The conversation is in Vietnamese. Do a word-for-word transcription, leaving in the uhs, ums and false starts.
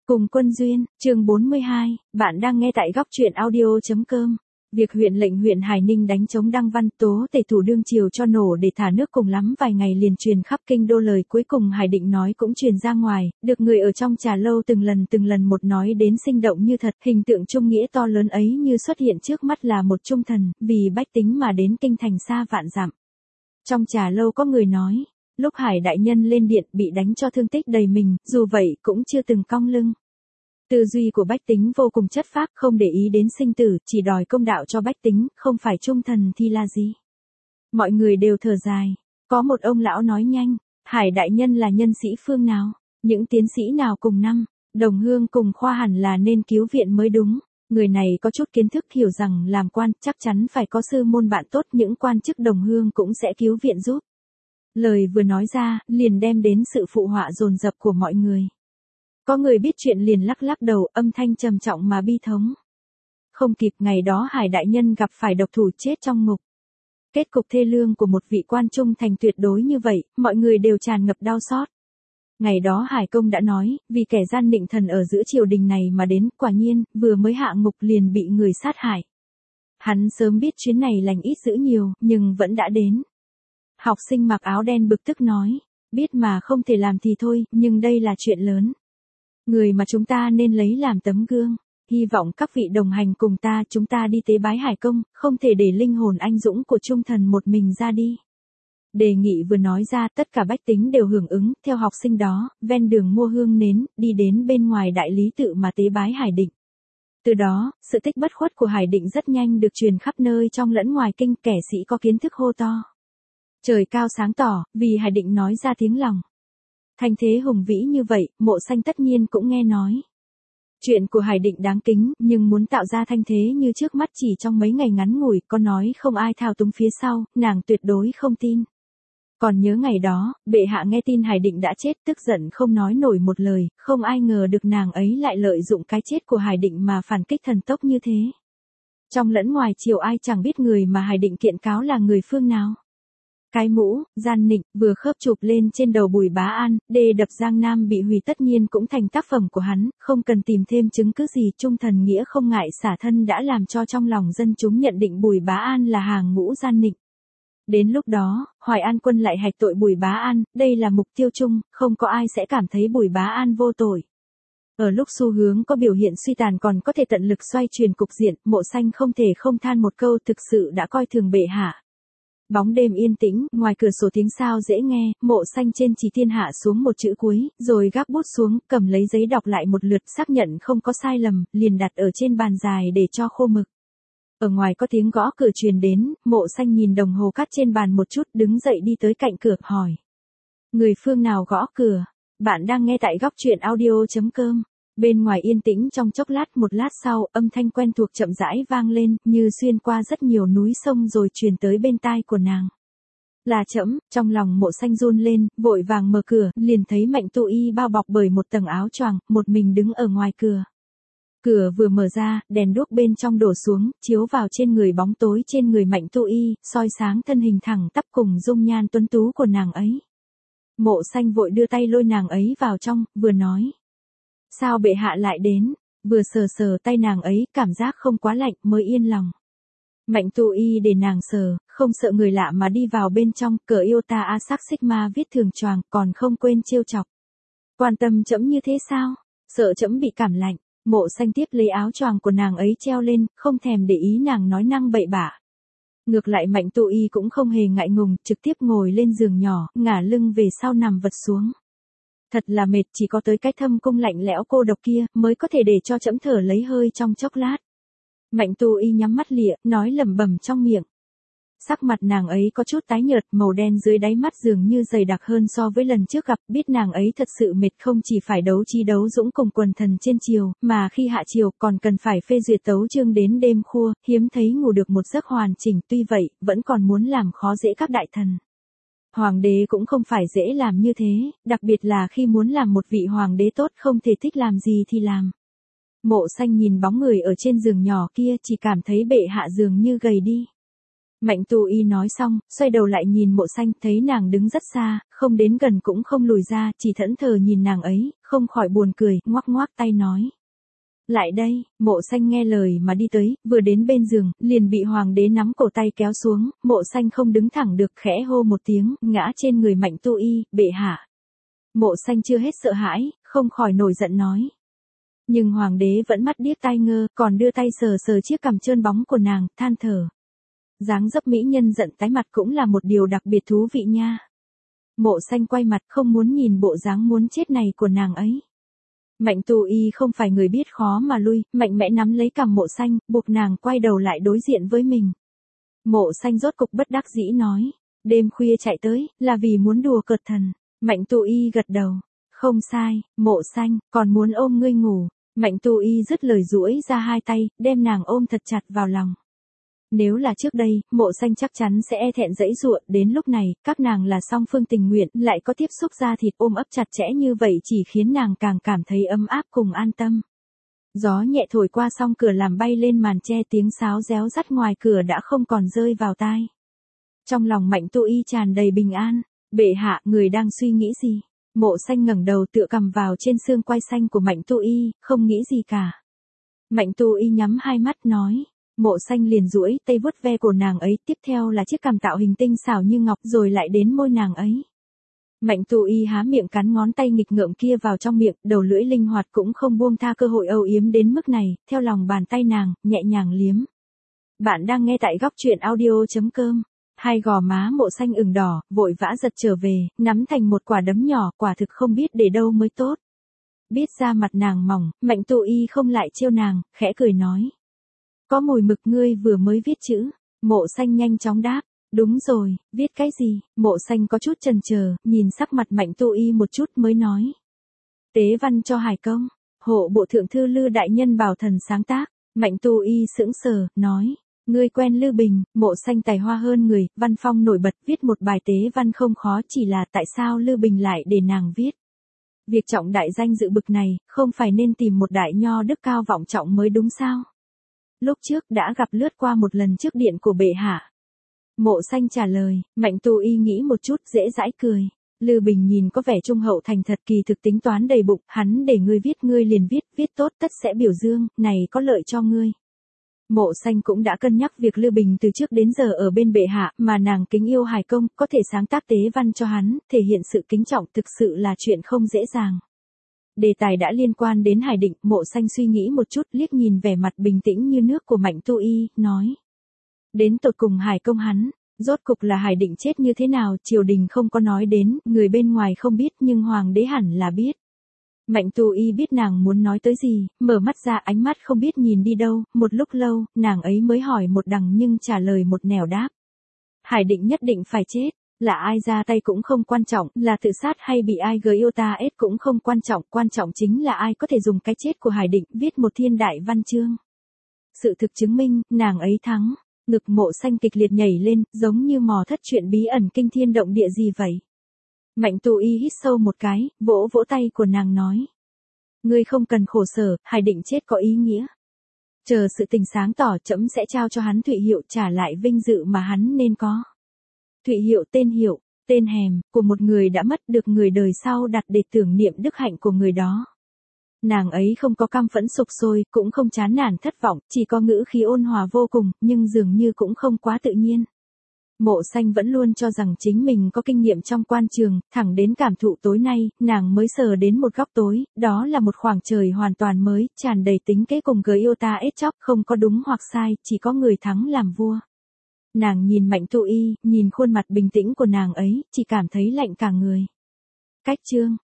Cùng Quân Duyên, chương bốn mươi hai, bạn đang nghe tại góc truyện audio.com. Việc huyện lệnh huyện Hải Ninh đánh chống Đăng Văn Tố tể thủ đương triều cho nổ để thả nước cùng lắm vài ngày liền truyền khắp kinh đô, lời cuối cùng Hải Định nói cũng truyền ra ngoài, được người ở trong trà lâu từng lần từng lần một nói đến sinh động như thật, hình tượng trung nghĩa to lớn ấy như xuất hiện trước mắt là một trung thần, vì bách tính mà đến kinh thành xa vạn dặm. Trong trà lâu có người nói, lúc Hải đại nhân lên điện bị đánh cho thương tích đầy mình, dù vậy cũng chưa từng cong lưng. Tư duy của bách tính vô cùng chất phác, không để ý đến sinh tử, chỉ đòi công đạo cho bách tính, không phải trung thần thì là gì. Mọi người đều thở dài. Có một ông lão nói nhanh, Hải đại nhân là nhân sĩ phương nào, những tiến sĩ nào cùng năm, đồng hương cùng khoa hẳn là nên cứu viện mới đúng. Người này có chút kiến thức, hiểu rằng làm quan chắc chắn phải có sư môn bạn tốt, những quan chức đồng hương cũng sẽ cứu viện giúp. Lời vừa nói ra, liền đem đến sự phụ họa dồn dập của mọi người. Có người biết chuyện liền lắc lắc đầu, âm thanh trầm trọng mà bi thống. Không kịp, ngày đó Hải đại nhân gặp phải độc thủ chết trong ngục. Kết cục thê lương của một vị quan trung thành tuyệt đối như vậy, mọi người đều tràn ngập đau xót. Ngày đó Hải công đã nói, vì kẻ gian nịnh thần ở giữa triều đình này mà đến, quả nhiên, vừa mới hạ ngục liền bị người sát hại. Hắn sớm biết chuyến này lành ít dữ nhiều, nhưng vẫn đã đến. Học sinh mặc áo đen bực tức nói, biết mà không thể làm thì thôi, nhưng đây là chuyện lớn. Người mà chúng ta nên lấy làm tấm gương, hy vọng các vị đồng hành cùng ta, chúng ta đi tế bái Hải công, không thể để linh hồn anh dũng của trung thần một mình ra đi. Đề nghị vừa nói ra, tất cả bách tính đều hưởng ứng, theo học sinh đó, ven đường mua hương nến, đi đến bên ngoài đại lý tự mà tế bái Hải Định. Từ đó, sự tích bất khuất của Hải Định rất nhanh được truyền khắp nơi trong lẫn ngoài kinh, kẻ sĩ có kiến thức hô to. Trời cao sáng tỏ, vì Hải Định nói ra tiếng lòng. Thanh thế hùng vĩ như vậy, Mộ Xanh tất nhiên cũng nghe nói. Chuyện của Hải Định đáng kính, nhưng muốn tạo ra thanh thế như trước mắt chỉ trong mấy ngày ngắn ngủi, có nói không ai thao túng phía sau, nàng tuyệt đối không tin. Còn nhớ ngày đó, bệ hạ nghe tin Hải Định đã chết, tức giận không nói nổi một lời, không ai ngờ được nàng ấy lại lợi dụng cái chết của Hải Định mà phản kích thần tốc như thế. Trong lẫn ngoài triều ai chẳng biết người mà Hải Định kiện cáo là người phương nào. Cái mũ, gian nịnh, vừa khớp chụp lên trên đầu Bùi Bá An, đê đập Giang Nam bị hủy tất nhiên cũng thành tác phẩm của hắn, không cần tìm thêm chứng cứ gì, trung thần nghĩa không ngại xả thân đã làm cho trong lòng dân chúng nhận định Bùi Bá An là hàng ngũ gian nịnh. Đến lúc đó, Hoài An quân lại hạch tội Bùi Bá An, đây là mục tiêu chung, không có ai sẽ cảm thấy Bùi Bá An vô tội. Ở lúc xu hướng có biểu hiện suy tàn còn có thể tận lực xoay chuyển cục diện, Mộ Xanh không thể không than một câu, thực sự đã coi thường bệ hạ. Bóng đêm yên tĩnh, ngoài cửa sổ tiếng sao dễ nghe, Mộ Xanh trên chỉ thiên hạ xuống một chữ cuối, rồi gác bút xuống, cầm lấy giấy đọc lại một lượt, xác nhận không có sai lầm, liền đặt ở trên bàn dài để cho khô mực. Ở ngoài có tiếng gõ cửa truyền đến, Mộ Xanh nhìn đồng hồ cát trên bàn một chút, đứng dậy đi tới cạnh cửa, hỏi. Người phương nào gõ cửa? Bạn đang nghe tại góc truyện audio.com. Bên ngoài yên tĩnh trong chốc lát, một lát sau, âm thanh quen thuộc chậm rãi vang lên, như xuyên qua rất nhiều núi sông rồi truyền tới bên tai của nàng. Là trẫm, trong lòng Mộ Xanh run lên, vội vàng mở cửa, liền thấy Mạnh Tu Y bao bọc bởi một tầng áo choàng, một mình đứng ở ngoài cửa. Cửa vừa mở ra, đèn đuốc bên trong đổ xuống, chiếu vào trên người bóng tối trên người Mạnh Tu Y, soi sáng thân hình thẳng tắp cùng dung nhan tuấn tú của nàng ấy. Mộ Xanh vội đưa tay lôi nàng ấy vào trong, vừa nói. Sao bệ hạ lại đến, vừa sờ sờ tay nàng ấy, cảm giác không quá lạnh mới yên lòng. Mạnh Tu Y để nàng sờ, không sợ người lạ mà đi vào bên trong, cờ yêu ta a sắc sigma viết thường choàng, còn không quên trêu chọc. Quan tâm trẫm như thế sao, sợ trẫm bị cảm lạnh. Mộ Xanh tiếp lấy áo choàng của nàng ấy treo lên, không thèm để ý nàng nói năng bậy bạ. Ngược lại Mạnh Tu Y cũng không hề ngại ngùng, trực tiếp ngồi lên giường nhỏ, ngả lưng về sau nằm vật xuống. Thật là mệt, chỉ có tới cái thâm cung lạnh lẽo cô độc kia, mới có thể để cho trẫm thở lấy hơi trong chốc lát. Mạnh Tu Y nhắm mắt lịa, nói lẩm bẩm trong miệng. Sắc mặt nàng ấy có chút tái nhợt, màu đen dưới đáy mắt dường như dày đặc hơn so với lần trước gặp, biết nàng ấy thật sự mệt, không chỉ phải đấu trí đấu dũng cùng quần thần trên triều, mà khi hạ triều còn cần phải phê duyệt tấu chương đến đêm khuya, hiếm thấy ngủ được một giấc hoàn chỉnh, tuy vậy, vẫn còn muốn làm khó dễ các đại thần. Hoàng đế cũng không phải dễ làm như thế, đặc biệt là khi muốn làm một vị hoàng đế tốt, không thể thích làm gì thì làm. Mộ Xanh nhìn bóng người ở trên giường nhỏ kia, chỉ cảm thấy bệ hạ dường như gầy đi. Mạnh Tu Y nói xong, xoay đầu lại nhìn Mộ Xanh, thấy nàng đứng rất xa, không đến gần cũng không lùi ra, chỉ thẫn thờ nhìn nàng ấy, không khỏi buồn cười, ngoắc ngoắc tay nói. Lại đây, Mộ Xanh nghe lời mà đi tới, vừa đến bên giường, liền bị hoàng đế nắm cổ tay kéo xuống, Mộ Xanh không đứng thẳng được, khẽ hô một tiếng, ngã trên người Mạnh Tu Y, bệ hạ. Mộ Xanh chưa hết sợ hãi, không khỏi nổi giận nói. Nhưng hoàng đế vẫn mắt điếc tai ngơ, còn đưa tay sờ sờ chiếc cằm trơn bóng của nàng, than thở. Dáng dấp mỹ nhân giận tái mặt cũng là một điều đặc biệt thú vị nha. Mộ Xanh quay mặt không muốn nhìn bộ dáng muốn chết này của nàng ấy. Mạnh Tu Y không phải người biết khó mà lui, mạnh mẽ nắm lấy cằm Mộ Xanh, buộc nàng quay đầu lại đối diện với mình. Mộ Xanh rốt cục bất đắc dĩ nói, đêm khuya chạy tới, là vì muốn đùa cợt thần. Mạnh Tu Y gật đầu, không sai, Mộ Xanh, còn muốn ôm ngươi ngủ. Mạnh Tu Y dứt lời duỗi ra hai tay, đem nàng ôm thật chặt vào lòng. Nếu là trước đây, Mộ Xanh chắc chắn sẽ e thẹn giãy giụa, đến lúc này, các nàng là song phương tình nguyện, lại có tiếp xúc da thịt ôm ấp chặt chẽ như vậy chỉ khiến nàng càng cảm thấy ấm áp cùng an tâm. Gió nhẹ thổi qua song cửa làm bay lên màn che, tiếng sáo réo rắt ngoài cửa đã không còn rơi vào tai. Trong lòng Mạnh Tu Y tràn đầy bình an, bệ hạ, người đang suy nghĩ gì? Mộ Xanh ngẩng đầu tựa cằm vào trên xương quai xanh của Mạnh Tu Y, không nghĩ gì cả. Mạnh Tu Y nhắm hai mắt nói. Mộ Xanh liền duỗi tay vuốt ve cổ nàng ấy, tiếp theo là chiếc cằm tạo hình tinh xảo như ngọc, rồi lại đến môi nàng ấy. Mạnh Tu Y há miệng cắn ngón tay nghịch ngợm kia vào trong miệng, đầu lưỡi linh hoạt cũng không buông tha cơ hội âu yếm đến mức này, theo lòng bàn tay nàng, nhẹ nhàng liếm. Bạn đang nghe tại góc truyện audio chấm com. Hai gò má Mộ Xanh ửng đỏ, vội vã giật trở về, nắm thành một quả đấm nhỏ, quả thực không biết để đâu mới tốt. Biết da mặt nàng mỏng, Mạnh Tu Y không lại trêu nàng, khẽ cười nói. Có mùi mực, ngươi vừa mới viết chữ. Mộ Xanh nhanh chóng đáp. Đúng rồi, viết cái gì? Mộ Xanh có chút chần chờ, nhìn sắc mặt Mạnh Tu Y một chút mới nói. Tế văn cho Hải Công, hộ bộ thượng thư Lư đại nhân bảo thần sáng tác. Mạnh Tu Y sững sờ, nói. Ngươi quen Lư Bình. Mộ Xanh tài hoa hơn người, văn phong nổi bật, viết một bài tế văn không khó, chỉ là tại sao Lư Bình lại để nàng viết. Việc trọng đại danh dự bực này, không phải nên tìm một đại nho đức cao vọng trọng mới đúng sao? Lúc trước đã gặp lướt qua một lần trước điện của bệ hạ. Mộ Xanh trả lời, Mạnh Tu Y nghĩ một chút, dễ dãi cười. Lư Bình nhìn có vẻ trung hậu thành thật, kỳ thực tính toán đầy bụng, hắn để ngươi viết ngươi liền viết, viết tốt tất sẽ biểu dương, này có lợi cho ngươi. Mộ Xanh cũng đã cân nhắc việc Lư Bình từ trước đến giờ ở bên bệ hạ, mà nàng kính yêu Hải Công, có thể sáng tác tế văn cho hắn, thể hiện sự kính trọng, thực sự là chuyện không dễ dàng. Đề tài đã liên quan đến Hải Định, Mộ Xanh suy nghĩ một chút, liếc nhìn vẻ mặt bình tĩnh như nước của Mạnh Tu Y, nói. Đến tột cùng Hải Công hắn, rốt cục là Hải Định chết như thế nào, triều đình không có nói đến, người bên ngoài không biết nhưng hoàng đế hẳn là biết. Mạnh Tu Y biết nàng muốn nói tới gì, mở mắt ra, ánh mắt không biết nhìn đi đâu, một lúc lâu, nàng ấy mới hỏi một đằng nhưng trả lời một nẻo đáp. Hải Định nhất định phải chết. Là ai ra tay cũng không quan trọng, là tự sát hay bị ai gây yêu ta ết cũng không quan trọng, quan trọng chính là ai có thể dùng cái chết của Hải Định viết một thiên đại văn chương. Sự thực chứng minh, nàng ấy thắng. Ngực Mộ Xanh kịch liệt nhảy lên, giống như mò thất chuyện bí ẩn kinh thiên động địa gì vậy. Mạnh Tu Y hít sâu một cái, vỗ vỗ tay của nàng nói. Ngươi không cần khổ sở, Hải Định chết có ý nghĩa. Chờ sự tình sáng tỏ, trẫm sẽ trao cho hắn Thụy Hiệu, trả lại vinh dự mà hắn nên có. Thụy Hiệu, tên hiệu, tên hèm, của một người đã mất, được người đời sau đặt để tưởng niệm đức hạnh của người đó. Nàng ấy không có căm phẫn sục sôi, cũng không chán nản thất vọng, chỉ có ngữ khí ôn hòa vô cùng, nhưng dường như cũng không quá tự nhiên. Mộ Xanh vẫn luôn cho rằng chính mình có kinh nghiệm trong quan trường, thẳng đến cảm thụ tối nay, nàng mới sờ đến một góc tối, đó là một khoảng trời hoàn toàn mới, tràn đầy tính kế cùng gợi yêu ta ết chóc, không có đúng hoặc sai, chỉ có người thắng làm vua. Nàng nhìn Mạnh Tu Y, nhìn khuôn mặt bình tĩnh của nàng ấy, chỉ cảm thấy lạnh cả người. Cách chương